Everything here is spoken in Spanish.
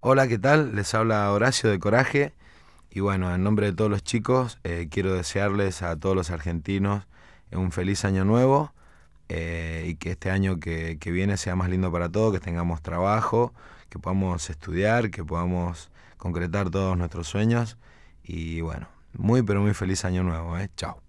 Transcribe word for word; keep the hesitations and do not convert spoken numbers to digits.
Hola, ¿qué tal? Les habla Horacio de Coraje. Y bueno, en nombre de todos los chicos, eh, quiero desearles a todos los argentinos eh, un feliz año nuevo, eh, y que este año que, que viene sea más lindo para todos, que tengamos trabajo, que podamos estudiar, que podamos concretar todos nuestros sueños. Y bueno, muy pero muy feliz año nuevo, ¿eh? Chao.